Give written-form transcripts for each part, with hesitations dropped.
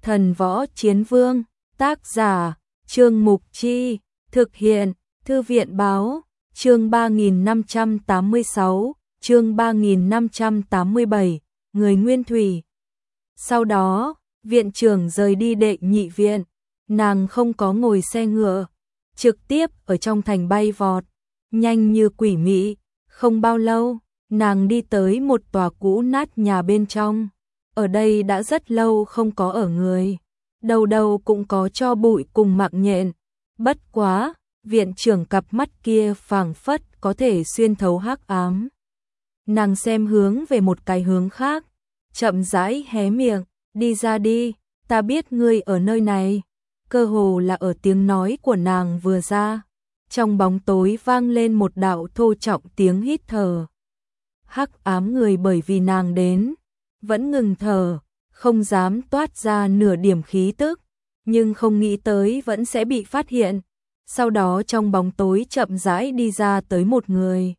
Thần Võ Chiến Vương, tác giả, Trương Mục Chi, thực hiện, Thư viện báo, chương 3586, chương 3587, người Nguyên Thủy. Sau đó, viện trưởng rời đi đệ nhị viện, nàng không có ngồi xe ngựa, trực tiếp ở trong thành bay vọt, nhanh như quỷ mị. Không bao lâu, nàng đi tới một tòa cũ nát nhà bên trong. Ở đây đã rất lâu không có ở người, đầu đầu cũng có tro bụi cùng mạng nhện. Bất quá, viện trưởng cặp mắt kia phảng phất có thể xuyên thấu hắc ám. Nàng xem hướng về một cái hướng khác, chậm rãi hé miệng, đi ra đi, ta biết ngươi ở nơi này. Cơ hồ là ở tiếng nói của nàng vừa ra, trong bóng tối vang lên một đạo thô trọng tiếng hít thở. Hắc ám người bởi vì nàng đến, vẫn ngừng thở, không dám toát ra nửa điểm khí tức, nhưng không nghĩ tới vẫn sẽ bị phát hiện. Sau đó trong bóng tối chậm rãi đi ra tới một người.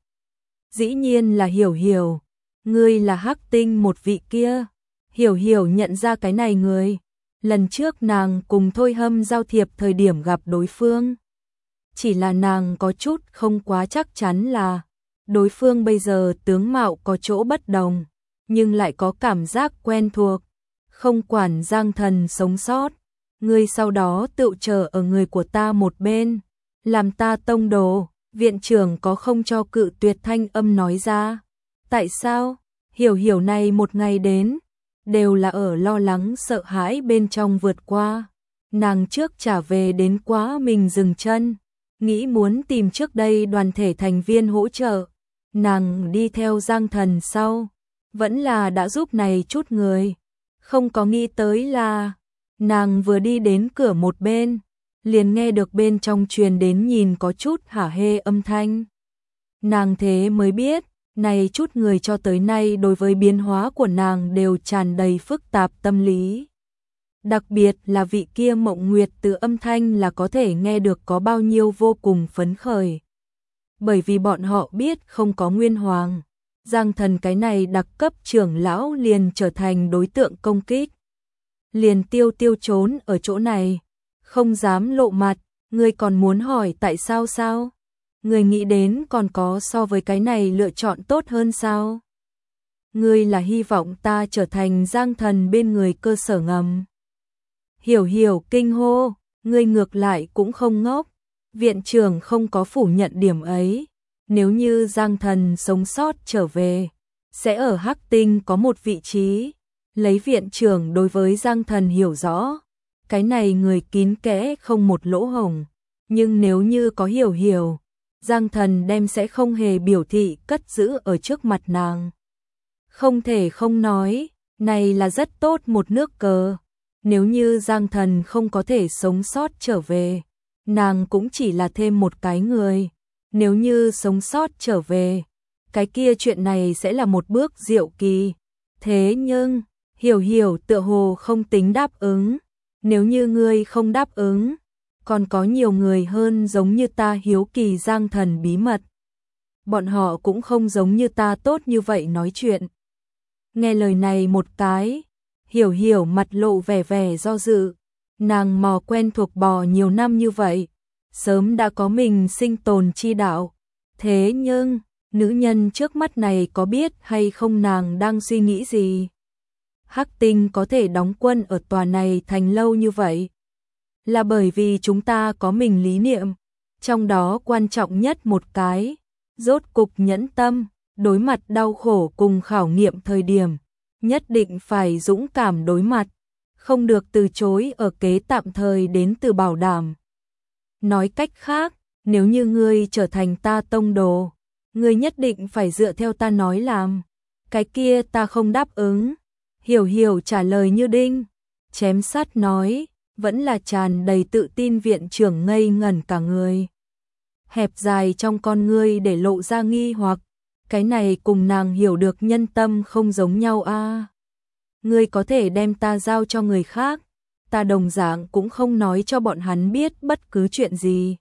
Dĩ nhiên là Hiểu Hiểu, ngươi là Hắc Tinh một vị kia. Hiểu Hiểu nhận ra cái này người, lần trước nàng cùng Thôi Hâm giao thiệp thời điểm gặp đối phương. Chỉ là nàng có chút không quá chắc chắn là đối phương bây giờ tướng mạo có chỗ bất đồng, nhưng lại có cảm giác quen thuộc. Không quản Giang Thần sống sót, ngươi sau đó tự chờ ở người của ta một bên, làm ta tông đồ. Viện trưởng có không cho cự tuyệt thanh âm nói ra. Tại sao? Hiểu Hiểu này một ngày đến, đều là ở lo lắng sợ hãi bên trong vượt qua. Nàng trước trả về đến quá mình dừng chân, nghĩ muốn tìm trước đây đoàn thể thành viên hỗ trợ. Nàng đi theo Giang Thần sau, vẫn là đã giúp này chút người. Không có nghĩ tới là, nàng vừa đi đến cửa một bên, liền nghe được bên trong truyền đến nhìn có chút hả hê âm thanh. Nàng thế mới biết, này chút người cho tới nay đối với biến hóa của nàng đều tràn đầy phức tạp tâm lý. Đặc biệt là vị kia Mộng Nguyệt từ âm thanh là có thể nghe được có bao nhiêu vô cùng phấn khởi. Bởi vì bọn họ biết không có Nguyên Hoàng, Giang Thần cái này đặc cấp trưởng lão liền trở thành đối tượng công kích. Liền tiêu trốn ở chỗ này, không dám lộ mặt. Ngươi còn muốn hỏi tại sao sao? Ngươi nghĩ đến còn có so với cái này lựa chọn tốt hơn sao? Ngươi là hy vọng ta trở thành Giang Thần bên người cơ sở ngầm. Hiểu Hiểu kinh hô, ngươi ngược lại cũng không ngốc. Viện trưởng không có phủ nhận điểm ấy. Nếu như Giang Thần sống sót trở về, sẽ ở Hắc Tinh có một vị trí. Lấy viện trưởng đối với Giang Thần hiểu rõ, cái này người kín kẽ không một lỗ hổng. Nhưng nếu như có Hiểu Hiểu, Giang Thần đem sẽ không hề biểu thị cất giữ ở trước mặt nàng. Không thể không nói, này là rất tốt một nước cờ. Nếu như Giang Thần không có thể sống sót trở về, nàng cũng chỉ là thêm một cái người. Nếu như sống sót trở về, cái kia chuyện này sẽ là một bước diệu kỳ. Thế nhưng, Hiểu Hiểu tựa hồ không tính đáp ứng. Nếu như ngươi không đáp ứng, còn có nhiều người hơn giống như ta hiếu kỳ Giang Thần bí mật. Bọn họ cũng không giống như ta tốt như vậy nói chuyện. Nghe lời này một cái, Hiểu Hiểu mặt lộ vẻ vẻ do dự. Nàng mò quen thuộc bò nhiều năm như vậy, sớm đã có mình sinh tồn chi đạo. Thế nhưng, nữ nhân trước mắt này có biết hay không nàng đang suy nghĩ gì? Hắc Tinh có thể đóng quân ở tòa này thành lâu như vậy, là bởi vì chúng ta có mình lý niệm, trong đó quan trọng nhất một cái, rốt cục nhẫn tâm, đối mặt đau khổ cùng khảo nghiệm thời điểm, nhất định phải dũng cảm đối mặt, không được từ chối ở kế tạm thời đến từ bảo đảm. Nói cách khác, nếu như ngươi trở thành ta tông đồ, ngươi nhất định phải dựa theo ta nói làm, cái kia ta không đáp ứng. Hiểu Hiểu trả lời như đinh, chém sắt nói, vẫn là tràn đầy tự tin. Viện trưởng ngây ngẩn cả người. Hẹp dài trong con ngươi để lộ ra nghi hoặc, cái này cùng nàng hiểu được nhân tâm không giống nhau a. Ngươi có thể đem ta giao cho người khác, ta đồng dạng cũng không nói cho bọn hắn biết bất cứ chuyện gì.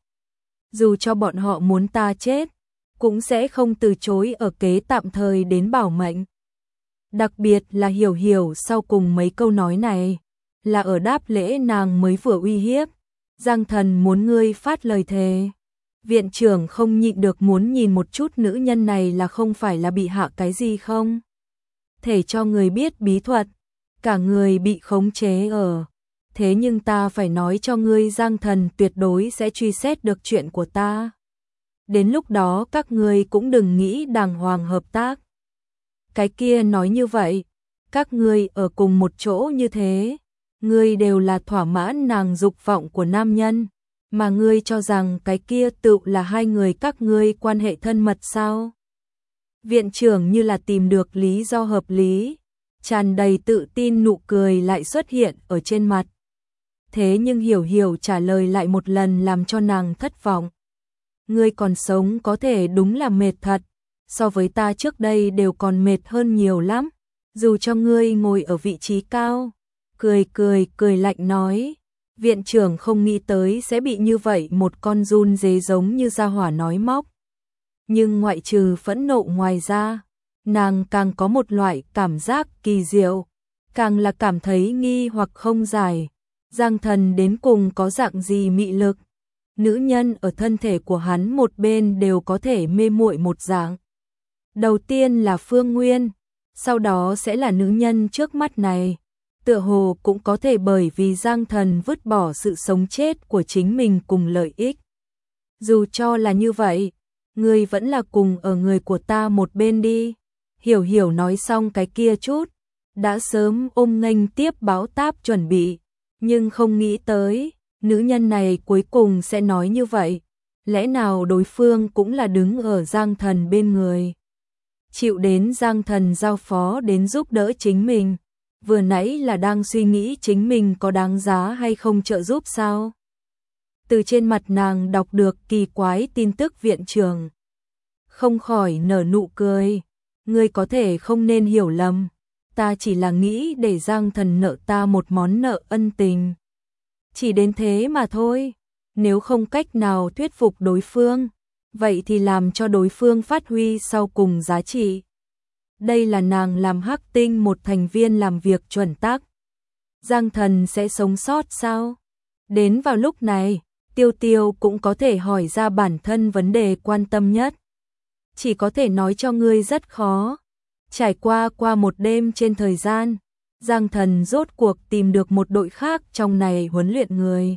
Dù cho bọn họ muốn ta chết, cũng sẽ không từ chối ở kế tạm thời đến bảo mệnh. Đặc biệt là Hiểu Hiểu sau cùng mấy câu nói này, là ở đáp lễ nàng mới vừa uy hiếp. Giang Thần muốn ngươi phát lời thề. Viện trưởng không nhịn được muốn nhìn một chút nữ nhân này là không phải là bị hạ cái gì không? Thể cho người biết bí thuật, cả người bị khống chế ở. Thế nhưng ta phải nói cho ngươi, Giang Thần tuyệt đối sẽ truy xét được chuyện của ta. Đến lúc đó các ngươi cũng đừng nghĩ đàng hoàng hợp tác. Cái kia nói như vậy, các ngươi ở cùng một chỗ như thế, ngươi đều là thỏa mãn nàng dục vọng của nam nhân, mà ngươi cho rằng cái kia tự là hai người các ngươi quan hệ thân mật sao? Viện trưởng như là tìm được lý do hợp lý, tràn đầy tự tin nụ cười lại xuất hiện ở trên mặt. Thế nhưng Hiểu Hiểu trả lời lại một lần làm cho nàng thất vọng. Ngươi còn sống có thể đúng là mệt thật, so với ta trước đây đều còn mệt hơn nhiều lắm, dù cho ngươi ngồi ở vị trí cao. Cười lạnh nói, viện trưởng không nghĩ tới sẽ bị như vậy một con giun dế giống như gia hỏa nói móc. Nhưng ngoại trừ phẫn nộ ngoài ra, nàng càng có một loại cảm giác kỳ diệu, càng là cảm thấy nghi hoặc không giải. Giang Thần đến cùng có dạng gì mị lực? Nữ nhân ở thân thể của hắn một bên đều có thể mê muội một dạng. Đầu tiên là Phương Nguyên, sau đó sẽ là nữ nhân trước mắt này. Tựa hồ cũng có thể bởi vì Giang Thần vứt bỏ sự sống chết của chính mình cùng lợi ích. Dù cho là như vậy, ngươi vẫn là cùng ở người của ta một bên đi. Hiểu Hiểu nói xong cái kia chút, đã sớm ôm nghênh tiếp báo táp chuẩn bị, nhưng không nghĩ tới, nữ nhân này cuối cùng sẽ nói như vậy. Lẽ nào đối phương cũng là đứng ở Giang Thần bên người, chịu đến Giang Thần giao phó đến giúp đỡ chính mình. Vừa nãy là đang suy nghĩ chính mình có đáng giá hay không trợ giúp sao? Từ trên mặt nàng đọc được kỳ quái tin tức viện trưởng, không khỏi nở nụ cười. Ngươi có thể không nên hiểu lầm, ta chỉ là nghĩ để Giang Thần nợ ta một món nợ ân tình. Chỉ đến thế mà thôi, nếu không cách nào thuyết phục đối phương, vậy thì làm cho đối phương phát huy sau cùng giá trị. Đây là nàng làm Hắc Tinh một thành viên làm việc chuẩn tắc. Giang Thần sẽ sống sót sao? Đến vào lúc này, Tiêu Tiêu cũng có thể hỏi ra bản thân vấn đề quan tâm nhất. Chỉ có thể nói cho ngươi rất khó. Trải qua một đêm trên thời gian, Giang Thần rốt cuộc tìm được một đội khác trong này huấn luyện người.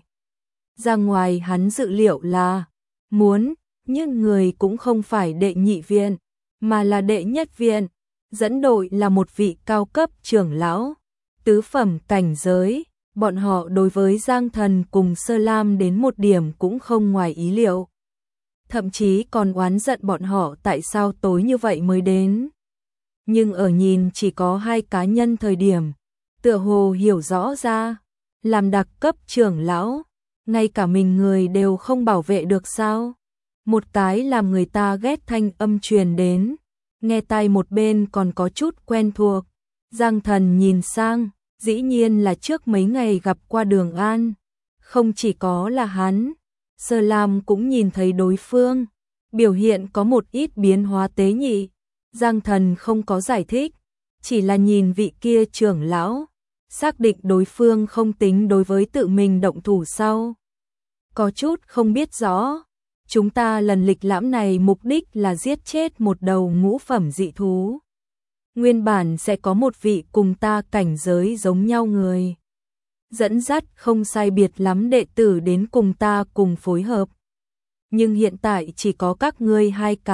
Ra ngoài hắn dự liệu là muốn, nhưng người cũng không phải đệ nhị viện, mà là đệ nhất viện. Dẫn đội là một vị cao cấp trưởng lão, tứ phẩm cảnh giới. Bọn họ đối với Giang Thần cùng Sơ Lam đến một điểm cũng không ngoài ý liệu. Thậm chí còn oán giận bọn họ tại sao tối như vậy mới đến. Nhưng ở nhìn chỉ có hai cá nhân thời điểm, tựa hồ hiểu rõ ra, làm đặc cấp trưởng lão, ngay cả mình người đều không bảo vệ được sao? Một cái làm người ta ghét thanh âm truyền đến, nghe tai một bên còn có chút quen thuộc. Giang Thần nhìn sang, dĩ nhiên là trước mấy ngày gặp qua Đường An. Không chỉ có là hắn, Sơ Lam cũng nhìn thấy đối phương, biểu hiện có một ít biến hóa tế nhị. Giang Thần không có giải thích, chỉ là nhìn vị kia trưởng lão, xác định đối phương không tính đối với tự mình động thủ sau. Có chút không biết rõ, chúng ta lần lịch lãm này mục đích là giết chết một đầu ngũ phẩm dị thú. Nguyên bản sẽ có một vị cùng ta cảnh giới giống nhau người, dẫn dắt không sai biệt lắm đệ tử đến cùng ta cùng phối hợp. Nhưng hiện tại chỉ có các ngươi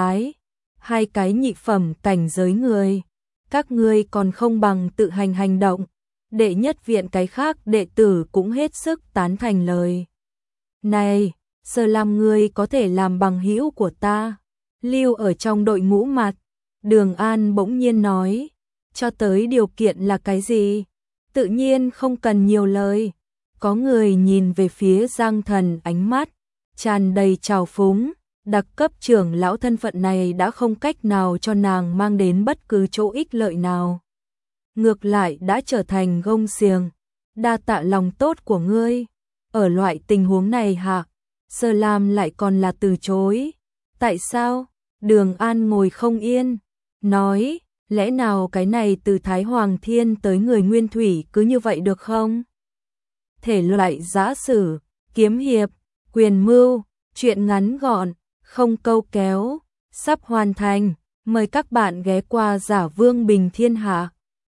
hai cái nhị phẩm cảnh giới người. Các ngươi còn không bằng tự hành động. Đệ nhất viện cái khác đệ tử cũng hết sức tán thành lời này. Sơ Lam ngươi có thể làm bằng hữu của ta, lưu ở trong đội ngũ mặt. Đường An bỗng nhiên nói, cho tới điều kiện là cái gì? Tự nhiên không cần nhiều lời. Có người nhìn về phía Giang Thần, ánh mắt tràn đầy trào phúng. Đặc cấp trưởng lão thân phận này đã không cách nào cho nàng mang đến bất cứ chỗ ích lợi nào. Ngược lại đã trở thành gông xiềng. Đa tạ lòng tốt của ngươi. Ở loại tình huống này hả? Sơ Lam lại còn là từ chối. Tại sao? Đường An ngồi không yên, nói, lẽ nào cái này từ Thái Hoàng Thiên tới người Nguyên Thủy cứ như vậy được không? thể loại giã sử, kiếm hiệp, quyền mưu, truyện ngắn gọn, không câu kéo, sắp hoàn thành. Mời các bạn ghé qua Giả Vương Bình Thiên Hạ.